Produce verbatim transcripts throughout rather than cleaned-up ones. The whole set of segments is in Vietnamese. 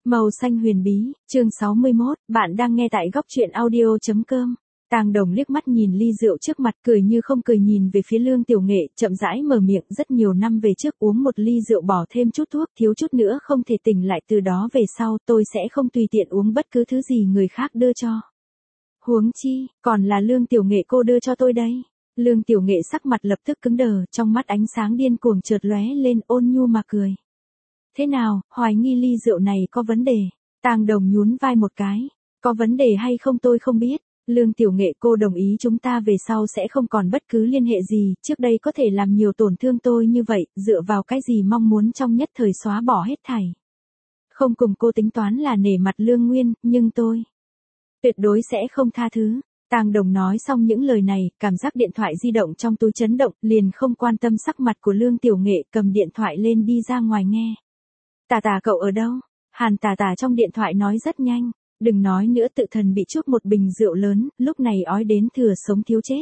Màu xanh huyền bí, chương sáu mươi mốt, bạn đang nghe tại góc truyện audio.com. Tàng Đồng liếc mắt nhìn ly rượu trước mặt, cười như không cười nhìn về phía Lương Tiểu Nghệ, chậm rãi mở miệng. Rất nhiều năm về trước uống một ly rượu bỏ thêm chút thuốc, thiếu chút nữa không thể tỉnh lại, từ đó về sau tôi sẽ không tùy tiện uống bất cứ thứ gì người khác đưa cho. Huống chi, còn là Lương Tiểu Nghệ cô đưa cho tôi đấy. Lương Tiểu Nghệ sắc mặt lập tức cứng đờ, trong mắt ánh sáng điên cuồng chợt lóe lên, ôn nhu mà cười. Thế nào, hoài nghi ly rượu này có vấn đề? Tàng Đồng nhún vai một cái. Có vấn đề hay không tôi không biết. Lương Tiểu Nghệ cô đồng ý chúng ta về sau sẽ không còn bất cứ liên hệ gì, trước đây có thể làm nhiều tổn thương tôi như vậy, dựa vào cái gì mong muốn trong nhất thời xóa bỏ hết thảy. Không cùng cô tính toán là nể mặt Lương Nguyên, nhưng tôi tuyệt đối sẽ không tha thứ. Tàng Đồng nói xong những lời này, cảm giác điện thoại di động trong túi chấn động, liền không quan tâm sắc mặt của Lương Tiểu Nghệ, cầm điện thoại lên đi ra ngoài nghe. Tà tà cậu ở đâu? Hàn tà tà trong điện thoại nói rất nhanh. Đừng nói nữa, tự thần bị chuốc một bình rượu lớn, lúc này ói đến thừa sống thiếu chết.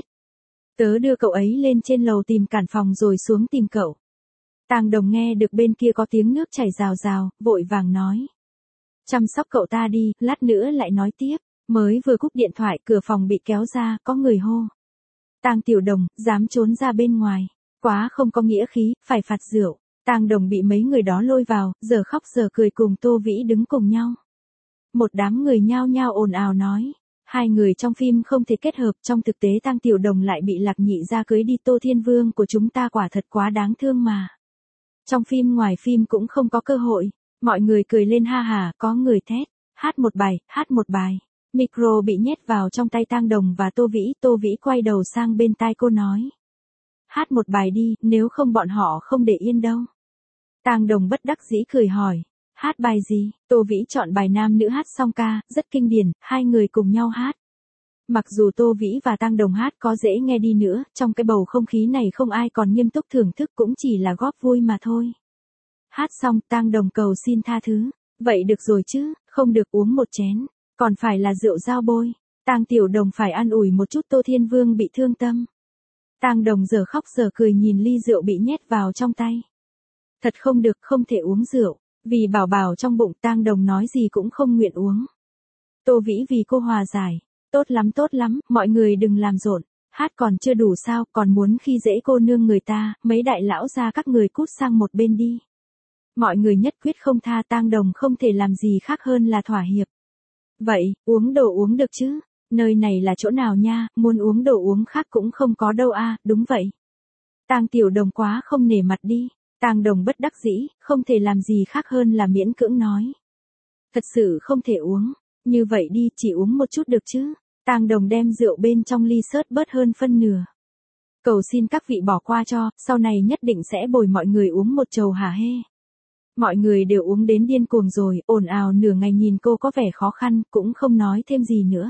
Tớ đưa cậu ấy lên trên lầu tìm cản phòng rồi xuống tìm cậu. Tàng Đồng nghe được bên kia có tiếng nước chảy rào rào, vội vàng nói. Chăm sóc cậu ta đi, lát nữa lại nói tiếp. Mới vừa cúp điện thoại, cửa phòng bị kéo ra, có người hô. Tàng Tiểu Đồng, dám trốn ra bên ngoài. Quá không có nghĩa khí, phải phạt rượu. Tàng Đồng bị mấy người đó lôi vào, giờ khóc giờ cười cùng Tô Vĩ đứng cùng nhau. Một đám người nhao nhao ồn ào nói. Hai người trong phim không thể kết hợp, trong thực tế Tàng Tiểu Đồng lại bị Lạc Nhị gia cưới đi, Tô Thiên Vương của chúng ta quả thật quá đáng thương mà. Trong phim ngoài phim cũng không có cơ hội. Mọi người cười lên ha hà, có người thét. Hát một bài, hát một bài. Micro bị nhét vào trong tay Tàng Đồng và Tô Vĩ, Tô Vĩ quay đầu sang bên tai cô nói. Hát một bài đi, nếu không bọn họ không để yên đâu. Tàng Đồng bất đắc dĩ cười hỏi. Hát bài gì? Tô Vĩ chọn bài nam nữ hát song ca, rất kinh điển, hai người cùng nhau hát. Mặc dù Tô Vĩ và Tàng Đồng hát có dễ nghe đi nữa, trong cái bầu không khí này không ai còn nghiêm túc thưởng thức, cũng chỉ là góp vui mà thôi. Hát xong, Tàng Đồng cầu xin tha thứ. Vậy được rồi chứ, không được uống một chén. Còn phải là rượu dao bôi. Tàng Tiểu Đồng phải an ủi một chút Tô Thiên Vương bị thương tâm. Tàng Đồng giờ khóc giờ cười nhìn ly rượu bị nhét vào trong tay. Thật không được, không thể uống rượu. Vì bảo bảo trong bụng, Tàng Đồng nói gì cũng không nguyện uống. Tô Vĩ vì cô hòa giải. Tốt lắm tốt lắm, mọi người đừng làm rộn. Hát còn chưa đủ sao, còn muốn khi dễ cô nương người ta, mấy đại lão gia các người cút sang một bên đi. Mọi người nhất quyết không tha, Tàng Đồng không thể làm gì khác hơn là thỏa hiệp. Vậy, uống đồ uống được chứ? Nơi này là chỗ nào nha, muốn uống đồ uống khác cũng không có đâu a, đúng vậy. Tàng Tiểu Đồng quá không nể mặt đi. Tàng Đồng bất đắc dĩ, không thể làm gì khác hơn là miễn cưỡng nói. Thật sự không thể uống, như vậy đi, chỉ uống một chút được chứ. Tàng Đồng đem rượu bên trong ly sớt bớt hơn phân nửa. Cầu xin các vị bỏ qua cho, sau này nhất định sẽ bồi mọi người uống một chầu hả hê. Mọi người đều uống đến điên cuồng rồi, ồn ào nửa ngày nhìn cô có vẻ khó khăn, cũng không nói thêm gì nữa.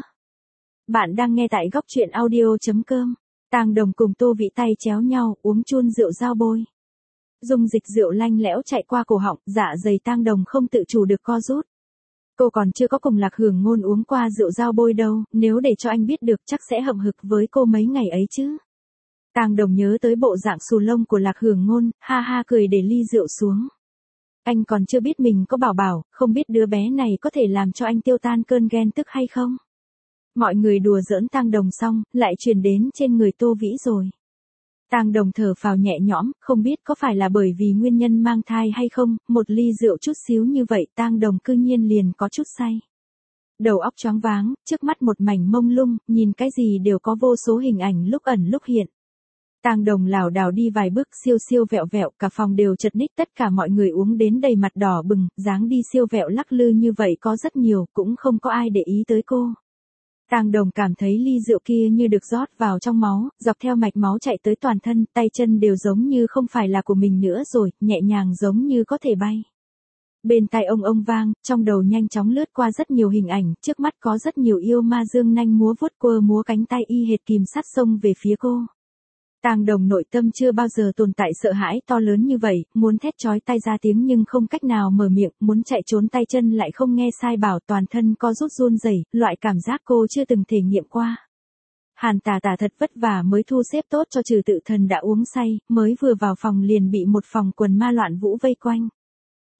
Bạn đang nghe tại góc truyện audio.com. Tàng Đồng cùng Tô Vĩ tay chéo nhau, uống chun rượu dao bôi. Dung dịch rượu lanh lẽo chạy qua cổ họng, dạ dày Tàng Đồng không tự chủ được co rút. Cô còn chưa có cùng Lạc Hưởng Ngôn uống qua rượu dao bôi đâu, nếu để cho anh biết được chắc sẽ hậm hực với cô mấy ngày ấy chứ. Tàng Đồng nhớ tới bộ dạng xù lông của Lạc Hưởng Ngôn, ha ha cười để ly rượu xuống. Anh còn chưa biết mình có bảo bảo, không biết đứa bé này có thể làm cho anh tiêu tan cơn ghen tức hay không. Mọi người đùa giỡn Tàng Đồng xong, lại truyền đến trên người Tô Vĩ rồi. Tàng Đồng thở phào nhẹ nhõm, không biết có phải là bởi vì nguyên nhân mang thai hay không, một ly rượu chút xíu như vậy Tàng Đồng cư nhiên liền có chút say. Đầu óc choáng váng, trước mắt một mảnh mông lung, nhìn cái gì đều có vô số hình ảnh lúc ẩn lúc hiện. Tàng Đồng lảo đảo đi vài bước siêu siêu vẹo vẹo, cả phòng đều chật ních, tất cả mọi người uống đến đầy mặt đỏ bừng, dáng đi siêu vẹo lắc lư như vậy có rất nhiều, cũng không có ai để ý tới cô. Tàng Đồng cảm thấy ly rượu kia như được rót vào trong máu, dọc theo mạch máu chạy tới toàn thân, tay chân đều giống như không phải là của mình nữa rồi, nhẹ nhàng giống như có thể bay. Bên tai ông ông vang, trong đầu nhanh chóng lướt qua rất nhiều hình ảnh, trước mắt có rất nhiều yêu ma dương nanh múa vuốt quơ múa cánh tay y hệt kìm sát xông về phía cô. Tàng Đồng nội tâm chưa bao giờ tồn tại sợ hãi to lớn như vậy, muốn thét chói tai ra tiếng nhưng không cách nào mở miệng, muốn chạy trốn tay chân lại không nghe sai bảo, toàn thân co rút run rẩy, loại cảm giác cô chưa từng thể nghiệm qua. Hàn Tà Tà thật vất vả mới thu xếp tốt cho Trừ Tự Thần đã uống say, mới vừa vào phòng liền bị một phòng quần ma loạn vũ vây quanh.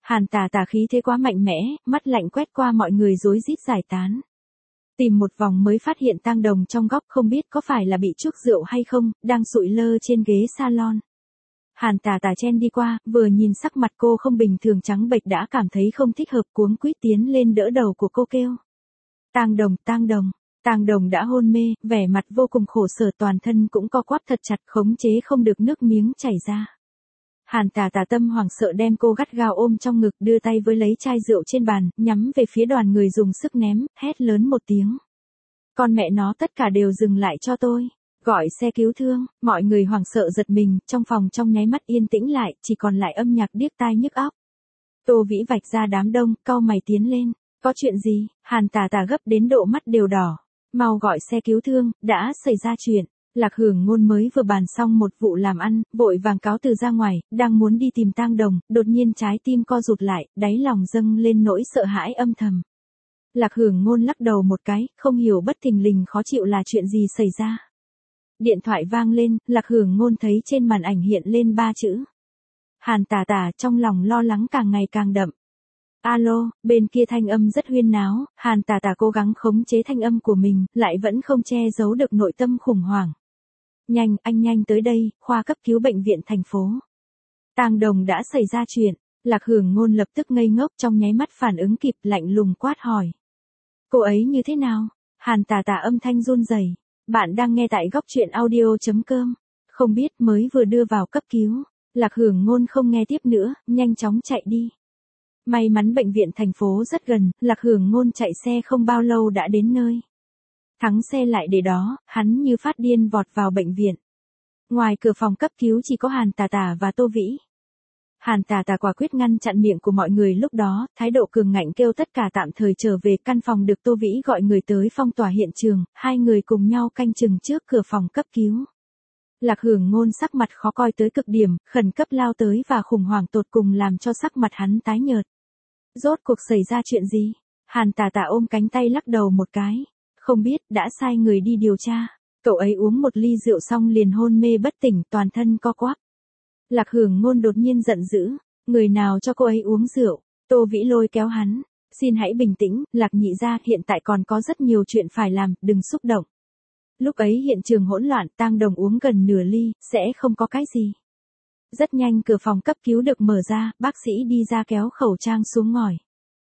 Hàn Tà Tà khí thế quá mạnh mẽ, mắt lạnh quét qua mọi người rối rít giải tán. Tìm một vòng mới phát hiện Tang Đồng trong góc không biết có phải là bị chuốc rượu hay không, đang sụi lơ trên ghế salon. Hàn Tà Tà chen đi qua, vừa nhìn sắc mặt cô không bình thường trắng bệch đã cảm thấy không thích hợp, cuống quýt tiến lên đỡ đầu của cô kêu. Tang Đồng, Tang Đồng. Tang Đồng đã hôn mê, vẻ mặt vô cùng khổ sở, toàn thân cũng co quắp thật chặt, khống chế không được nước miếng chảy ra. Hàn Tà Tà tâm hoảng sợ đem cô gắt gao ôm trong ngực, đưa tay với lấy chai rượu trên bàn, nhắm về phía đoàn người dùng sức ném, hét lớn một tiếng. Con mẹ nó, tất cả đều dừng lại cho tôi. Gọi xe cứu thương, mọi người hoảng sợ giật mình, trong phòng trong nháy mắt yên tĩnh lại, chỉ còn lại âm nhạc điếc tai nhức óc. Tô Vĩ vạch ra đám đông, cau mày tiến lên. Có chuyện gì? Hàn Tà Tà gấp đến độ mắt đều đỏ. Mau gọi xe cứu thương, đã xảy ra chuyện. Lạc Hưởng Ngôn mới vừa bàn xong một vụ làm ăn, vội vàng cáo từ ra ngoài, đang muốn đi tìm Tang Đồng, đột nhiên trái tim co rụt lại, đáy lòng dâng lên nỗi sợ hãi âm thầm. Lạc Hưởng Ngôn lắc đầu một cái, không hiểu bất thình lình khó chịu là chuyện gì xảy ra. Điện thoại vang lên, Lạc Hưởng Ngôn thấy trên màn ảnh hiện lên ba chữ. Hàn Tà Tà, trong lòng lo lắng càng ngày càng đậm. Alo, bên kia thanh âm rất huyên náo, Hàn Tà Tà cố gắng khống chế thanh âm của mình, lại vẫn không che giấu được nội tâm khủng hoảng. Nhanh, anh nhanh tới đây, khoa cấp cứu bệnh viện thành phố. Tang Đồng đã xảy ra chuyện, Lạc Hưởng Ngôn lập tức ngây ngốc, trong nháy mắt phản ứng kịp, lạnh lùng quát hỏi. Cô ấy như thế nào? Hàn Tà Tà âm thanh run rẩy. Bạn đang nghe tại góc truyện audio chấm com. Không biết mới vừa đưa vào cấp cứu. Lạc Hưởng Ngôn không nghe tiếp nữa, nhanh chóng chạy đi. May mắn bệnh viện thành phố rất gần, Lạc Hưởng Ngôn chạy xe không bao lâu đã đến nơi. Thắng xe lại để đó, hắn như phát điên vọt vào bệnh viện. Ngoài cửa phòng cấp cứu chỉ có Hàn Tà Tà và Tô Vĩ. Hàn Tà Tà quả quyết ngăn chặn miệng của mọi người lúc đó, thái độ cường ngạnh kêu tất cả tạm thời trở về căn phòng, được Tô Vĩ gọi người tới phong tỏa hiện trường, hai người cùng nhau canh chừng trước cửa phòng cấp cứu. Lạc Hưởng Ngôn sắc mặt khó coi tới cực điểm, khẩn cấp lao tới và khủng hoảng tột cùng làm cho sắc mặt hắn tái nhợt. Rốt cuộc xảy ra chuyện gì? Hàn Tà Tà ôm cánh tay lắc đầu một cái. Không biết, đã sai người đi điều tra. Cậu ấy uống một ly rượu xong liền hôn mê bất tỉnh, toàn thân co quắp. Lạc Hưởng Ngôn đột nhiên giận dữ. Người nào cho cô ấy uống rượu? Tô Vĩ lôi kéo hắn. Xin hãy bình tĩnh, Lạc nhị gia, hiện tại còn có rất nhiều chuyện phải làm, đừng xúc động. Lúc ấy hiện trường hỗn loạn, Tang Đồng uống gần nửa ly, sẽ không có cái gì. Rất nhanh cửa phòng cấp cứu được mở ra, bác sĩ đi ra kéo khẩu trang xuống ngồi.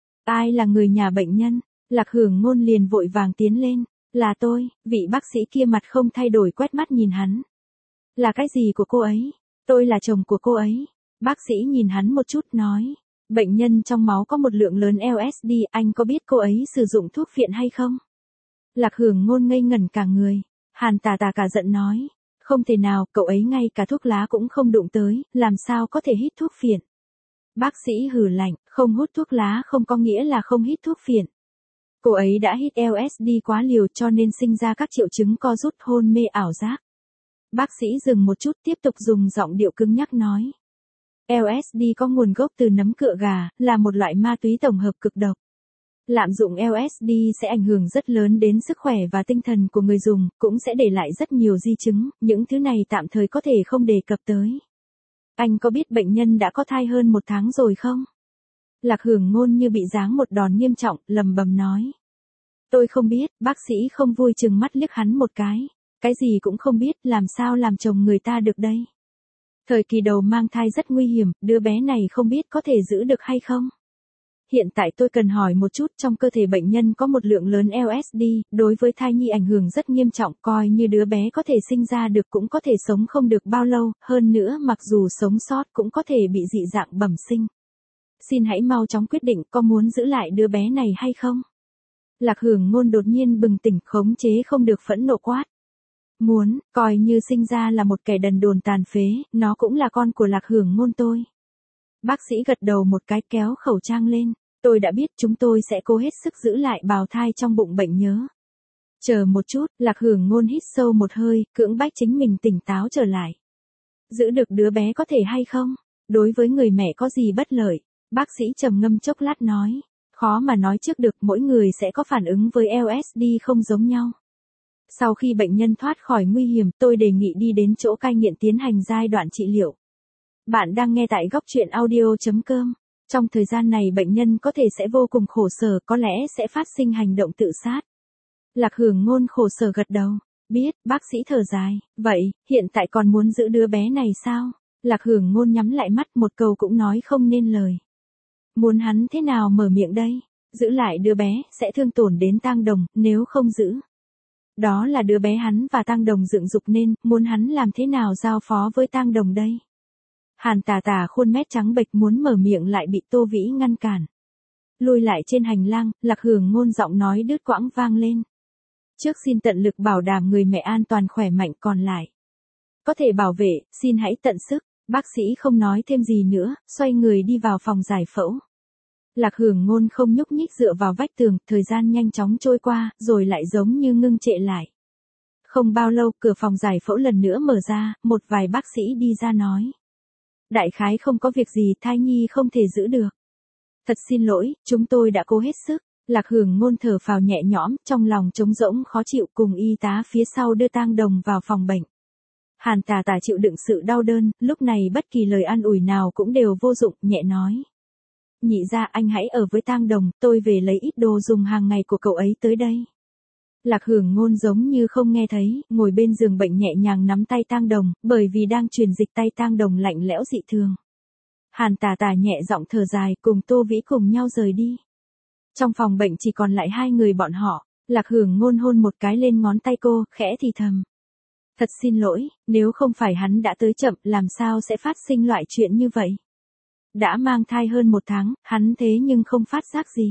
Ai là người nhà bệnh nhân? Lạc Hưởng Ngôn liền vội vàng tiến lên. Là tôi. Vị bác sĩ kia mặt không thay đổi quét mắt nhìn hắn. Là cái gì của cô ấy? Tôi là chồng của cô ấy. Bác sĩ nhìn hắn một chút nói. Bệnh nhân trong máu có một lượng lớn lờ ét đê, anh có biết cô ấy sử dụng thuốc phiện hay không? Lạc Hưởng Ngôn ngây ngẩn cả người. Hàn Tà Tà cả giận nói. Không thể nào, cậu ấy ngay cả thuốc lá cũng không đụng tới, làm sao có thể hít thuốc phiện? Bác sĩ hừ lạnh, không hút thuốc lá không có nghĩa là không hít thuốc phiện. Cô ấy đã hít lờ ét đê quá liều cho nên sinh ra các triệu chứng co rút, hôn mê, ảo giác. Bác sĩ dừng một chút tiếp tục dùng giọng điệu cứng nhắc nói. lờ ét đê có nguồn gốc từ nấm cựa gà, là một loại ma túy tổng hợp cực độc. Lạm dụng lờ ét đê sẽ ảnh hưởng rất lớn đến sức khỏe và tinh thần của người dùng, cũng sẽ để lại rất nhiều di chứng, những thứ này tạm thời có thể không đề cập tới. Anh có biết bệnh nhân đã có thai hơn một tháng rồi không? Lạc Hưởng Ngôn như bị giáng một đòn nghiêm trọng, lầm bầm nói. Tôi không biết, bác sĩ không vui chừng mắt liếc hắn một cái. Cái gì cũng không biết, làm sao làm chồng người ta được đây? Thời kỳ đầu mang thai rất nguy hiểm, đứa bé này không biết có thể giữ được hay không? Hiện tại tôi cần hỏi một chút, trong cơ thể bệnh nhân có một lượng lớn lờ ét đê, đối với thai nhi ảnh hưởng rất nghiêm trọng, coi như đứa bé có thể sinh ra được cũng có thể sống không được bao lâu, hơn nữa mặc dù sống sót cũng có thể bị dị dạng bẩm sinh. Xin hãy mau chóng quyết định có muốn giữ lại đứa bé này hay không? Lạc Hưởng Ngôn đột nhiên bừng tỉnh, khống chế không được phẫn nộ quát. Muốn, coi như sinh ra là một kẻ đần đồn tàn phế, nó cũng là con của Lạc Hưởng Ngôn tôi. Bác sĩ gật đầu một cái kéo khẩu trang lên. Tôi đã biết, chúng tôi sẽ cố hết sức giữ lại bào thai trong bụng bệnh nhớ. Chờ một chút, Lạc Hưởng Ngôn hít sâu một hơi, cưỡng bách chính mình tỉnh táo trở lại. Giữ được đứa bé có thể hay không? Đối với người mẹ có gì bất lợi? Bác sĩ trầm ngâm chốc lát nói. Khó mà nói trước được, mỗi người sẽ có phản ứng với lờ ét đê không giống nhau. Sau khi bệnh nhân thoát khỏi nguy hiểm, tôi đề nghị đi đến chỗ cai nghiện tiến hành giai đoạn trị liệu. Bạn đang nghe tại góc truyện audio chấm com. Trong thời gian này bệnh nhân có thể sẽ vô cùng khổ sở, có lẽ sẽ phát sinh hành động tự sát. Lạc Hưởng Ngôn khổ sở gật đầu. Biết, bác sĩ thở dài. Vậy, hiện tại còn muốn giữ đứa bé này sao? Lạc Hưởng Ngôn nhắm lại mắt, một câu cũng nói không nên lời. Muốn hắn thế nào mở miệng đây? Giữ lại đứa bé, sẽ thương tổn đến Tang Đồng, nếu không giữ. Đó là đứa bé hắn và Tang Đồng dựng dục nên, muốn hắn làm thế nào giao phó với Tang Đồng đây? Hàn Tà Tà khuôn mét trắng bệch muốn mở miệng lại bị Tô Vĩ ngăn cản. Lùi lại trên hành lang, Lạc Hưởng Ngôn giọng nói đứt quãng vang lên. Trước xin tận lực bảo đảm người mẹ an toàn khỏe mạnh, còn lại có thể bảo vệ, xin hãy tận sức. Bác sĩ không nói thêm gì nữa, xoay người đi vào phòng giải phẫu. Lạc Hưởng Ngôn không nhúc nhích dựa vào vách tường, thời gian nhanh chóng trôi qua, rồi lại giống như ngưng trệ lại. Không bao lâu, cửa phòng giải phẫu lần nữa mở ra, một vài bác sĩ đi ra nói. Đại khái không có việc gì, thai nhi không thể giữ được. Thật xin lỗi, chúng tôi đã cố hết sức. Lạc Hưởng Ngôn thở phào nhẹ nhõm, trong lòng trống rỗng khó chịu, cùng y tá phía sau đưa Tang Đồng vào phòng bệnh. Hàn Tà Tà chịu đựng sự đau đớn, lúc này bất kỳ lời an ủi nào cũng đều vô dụng, nhẹ nói. Nhị gia, anh hãy ở với Tang Đồng, tôi về lấy ít đồ dùng hàng ngày của cậu ấy tới đây. Lạc Hưởng Ngôn giống như không nghe thấy, ngồi bên giường bệnh nhẹ nhàng nắm tay Tang Đồng, bởi vì đang truyền dịch tay Tang Đồng lạnh lẽo dị thường. Hàn Tà Tà nhẹ giọng thở dài, cùng Tô Vĩ cùng nhau rời đi. Trong phòng bệnh chỉ còn lại hai người bọn họ, Lạc Hưởng Ngôn hôn một cái lên ngón tay cô, khẽ thì thầm. Thật xin lỗi, nếu không phải hắn đã tới chậm, làm sao sẽ phát sinh loại chuyện như vậy? Đã mang thai hơn một tháng, hắn thế nhưng không phát giác gì.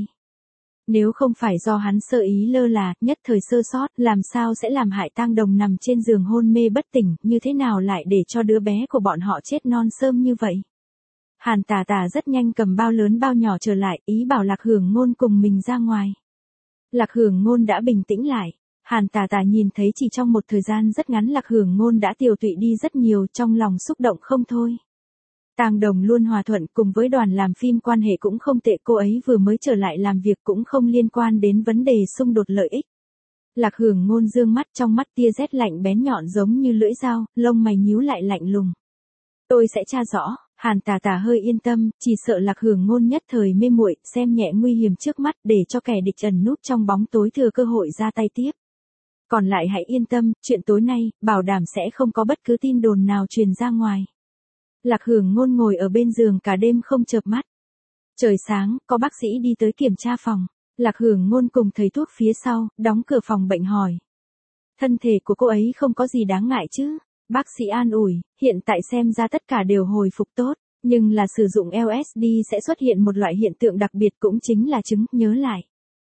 Nếu không phải do hắn sơ ý lơ là, nhất thời sơ sót, làm sao sẽ làm hại Tang Đồng nằm trên giường hôn mê bất tỉnh, như thế nào lại để cho đứa bé của bọn họ chết non sớm như vậy? Hàn Tà Tà rất nhanh cầm bao lớn bao nhỏ trở lại, ý bảo Lạc Hưởng Ngôn cùng mình ra ngoài. Lạc Hưởng Ngôn đã bình tĩnh lại. Hàn Tà Tà nhìn thấy chỉ trong một thời gian rất ngắn Lạc Hưởng Ngôn đã tiều tụy đi rất nhiều, trong lòng xúc động không thôi. Tang Đồng luôn hòa thuận, cùng với đoàn làm phim quan hệ cũng không tệ, cô ấy vừa mới trở lại làm việc cũng không liên quan đến vấn đề xung đột lợi ích. Lạc Hưởng Ngôn dương mắt, trong mắt tia rét lạnh bén nhọn giống như lưỡi dao, lông mày nhíu lại lạnh lùng. Tôi sẽ tra rõ. Hàn Tà Tà hơi yên tâm, chỉ sợ Lạc Hưởng Ngôn nhất thời mê muội, xem nhẹ nguy hiểm trước mắt để cho kẻ địch ẩn núp trong bóng tối thừa cơ hội ra tay tiếp. Còn lại hãy yên tâm, chuyện tối nay, bảo đảm sẽ không có bất cứ tin đồn nào truyền ra ngoài. Lạc Hưởng Ngôn ngồi ở bên giường cả đêm không chợp mắt. Trời sáng, có bác sĩ đi tới kiểm tra phòng. Lạc Hưởng Ngôn cùng thầy thuốc phía sau, đóng cửa phòng bệnh hỏi. Thân thể của cô ấy không có gì đáng ngại chứ? Bác sĩ an ủi, hiện tại xem ra tất cả đều hồi phục tốt, nhưng là sử dụng lờ ét đê sẽ xuất hiện một loại hiện tượng đặc biệt, cũng chính là chứng nhớ lại.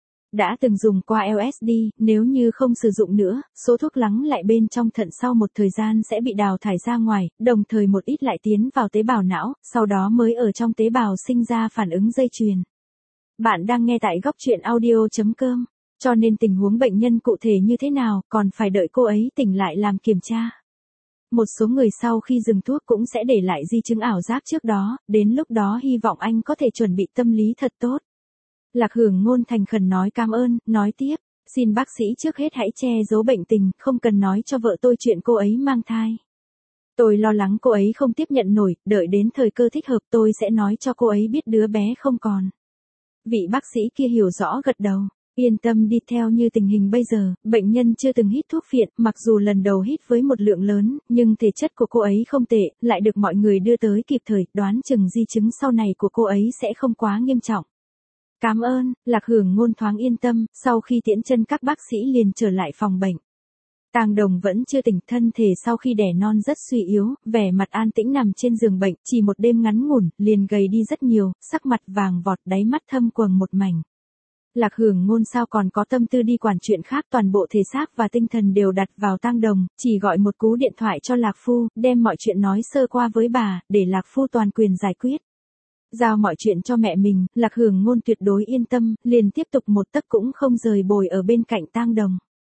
Đã từng dùng qua lờ ét đê, nếu như không sử dụng nữa, số thuốc lắng lại bên trong thận sau một thời gian sẽ bị đào thải ra ngoài, đồng thời một ít lại tiến vào tế bào não, sau đó mới ở trong tế bào sinh ra phản ứng dây chuyền. Bạn đang nghe tại góc truyện audio chấm com, cho nên tình huống bệnh nhân cụ thể như thế nào, còn phải đợi cô ấy tỉnh lại làm kiểm tra. Một số người sau khi dừng thuốc cũng sẽ để lại di chứng ảo giác trước đó, đến lúc đó hy vọng anh có thể chuẩn bị tâm lý thật tốt. Lạc Hưởng Ngôn thành khẩn nói cảm ơn, nói tiếp, xin bác sĩ trước hết hãy che giấu bệnh tình, không cần nói cho vợ tôi chuyện cô ấy mang thai. Tôi lo lắng cô ấy không tiếp nhận nổi, đợi đến thời cơ thích hợp tôi sẽ nói cho cô ấy biết đứa bé không còn. Vị bác sĩ kia hiểu rõ gật đầu. Yên tâm đi, theo như tình hình bây giờ, bệnh nhân chưa từng hít thuốc phiện, mặc dù lần đầu hít với một lượng lớn, nhưng thể chất của cô ấy không tệ, lại được mọi người đưa tới kịp thời, đoán chừng di chứng sau này của cô ấy sẽ không quá nghiêm trọng. Cảm ơn, Lạc Hưởng Ngôn thoáng yên tâm, sau khi tiễn chân các bác sĩ liền trở lại phòng bệnh. Tang Đồng vẫn chưa tỉnh, thân thể sau khi đẻ non rất suy yếu, vẻ mặt an tĩnh nằm trên giường bệnh, chỉ một đêm ngắn ngủn, liền gầy đi rất nhiều, sắc mặt vàng vọt, đáy mắt thâm quầng một mảnh. Lạc Hưởng Ngôn sao còn có tâm tư đi quản chuyện khác, toàn bộ thể xác và tinh thần đều đặt vào Tang Đồng, chỉ gọi một cú điện thoại cho Lạc Phu, đem mọi chuyện nói sơ qua với bà, để Lạc Phu toàn quyền giải quyết. Giao mọi chuyện cho mẹ mình, Lạc Hưởng Ngôn tuyệt đối yên tâm, liền tiếp tục một tấc cũng không rời bồi ở bên cạnh Tang Đồng.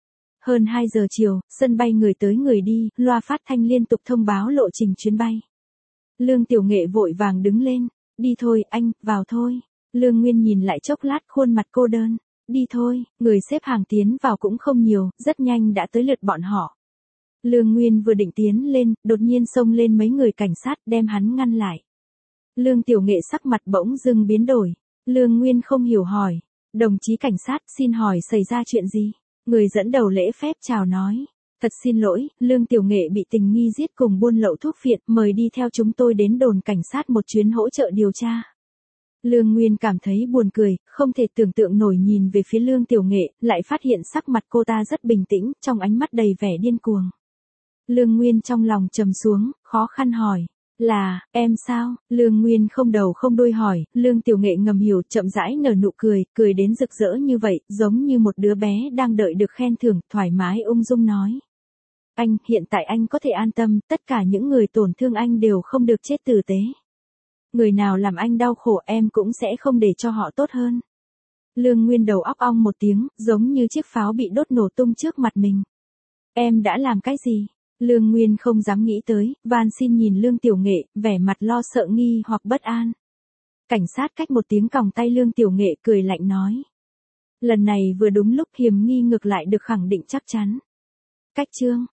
Hơn hai giờ chiều, sân bay người tới người đi, loa phát thanh liên tục thông báo lộ trình chuyến bay. Lương Tiểu Nghệ vội vàng đứng lên, đi thôi anh, vào thôi. Lương Nguyên nhìn lại chốc lát, khuôn mặt cô đơn. Đi thôi, người xếp hàng tiến vào cũng không nhiều, rất nhanh đã tới lượt bọn họ. Lương Nguyên vừa định tiến lên, đột nhiên xông lên mấy người cảnh sát đem hắn ngăn lại. Lương Tiểu Nghệ sắc mặt bỗng dưng biến đổi. Lương Nguyên không hiểu hỏi. Đồng chí cảnh sát, xin hỏi xảy ra chuyện gì? Người dẫn đầu lễ phép chào nói. Thật xin lỗi, Lương Tiểu Nghệ bị tình nghi giết cùng buôn lậu thuốc phiện, mời đi theo chúng tôi đến đồn cảnh sát một chuyến hỗ trợ điều tra. Lương Nguyên cảm thấy buồn cười, không thể tưởng tượng nổi nhìn về phía Lương Tiểu Nghệ, lại phát hiện sắc mặt cô ta rất bình tĩnh, trong ánh mắt đầy vẻ điên cuồng. Lương Nguyên trong lòng trầm xuống, khó khăn hỏi. Là, em sao? Lương Nguyên không đầu không đuôi hỏi, Lương Tiểu Nghệ ngầm hiểu, chậm rãi nở nụ cười, cười đến rực rỡ như vậy, giống như một đứa bé đang đợi được khen thưởng, thoải mái ung dung nói. Anh, hiện tại anh có thể an tâm, tất cả những người tổn thương anh đều không được chết tử tế. Người nào làm anh đau khổ em cũng sẽ không để cho họ tốt hơn. Lương Nguyên đầu óc ong một tiếng, giống như chiếc pháo bị đốt nổ tung trước mặt mình. Em đã làm cái gì? Lương Nguyên không dám nghĩ tới, van xin nhìn Lương Tiểu Nghệ, vẻ mặt lo sợ nghi hoặc bất an. Cảnh sát cách một tiếng còng tay Lương Tiểu Nghệ cười lạnh nói. Lần này vừa đúng lúc hiểm nghi ngược lại được khẳng định chắc chắn. Cách chương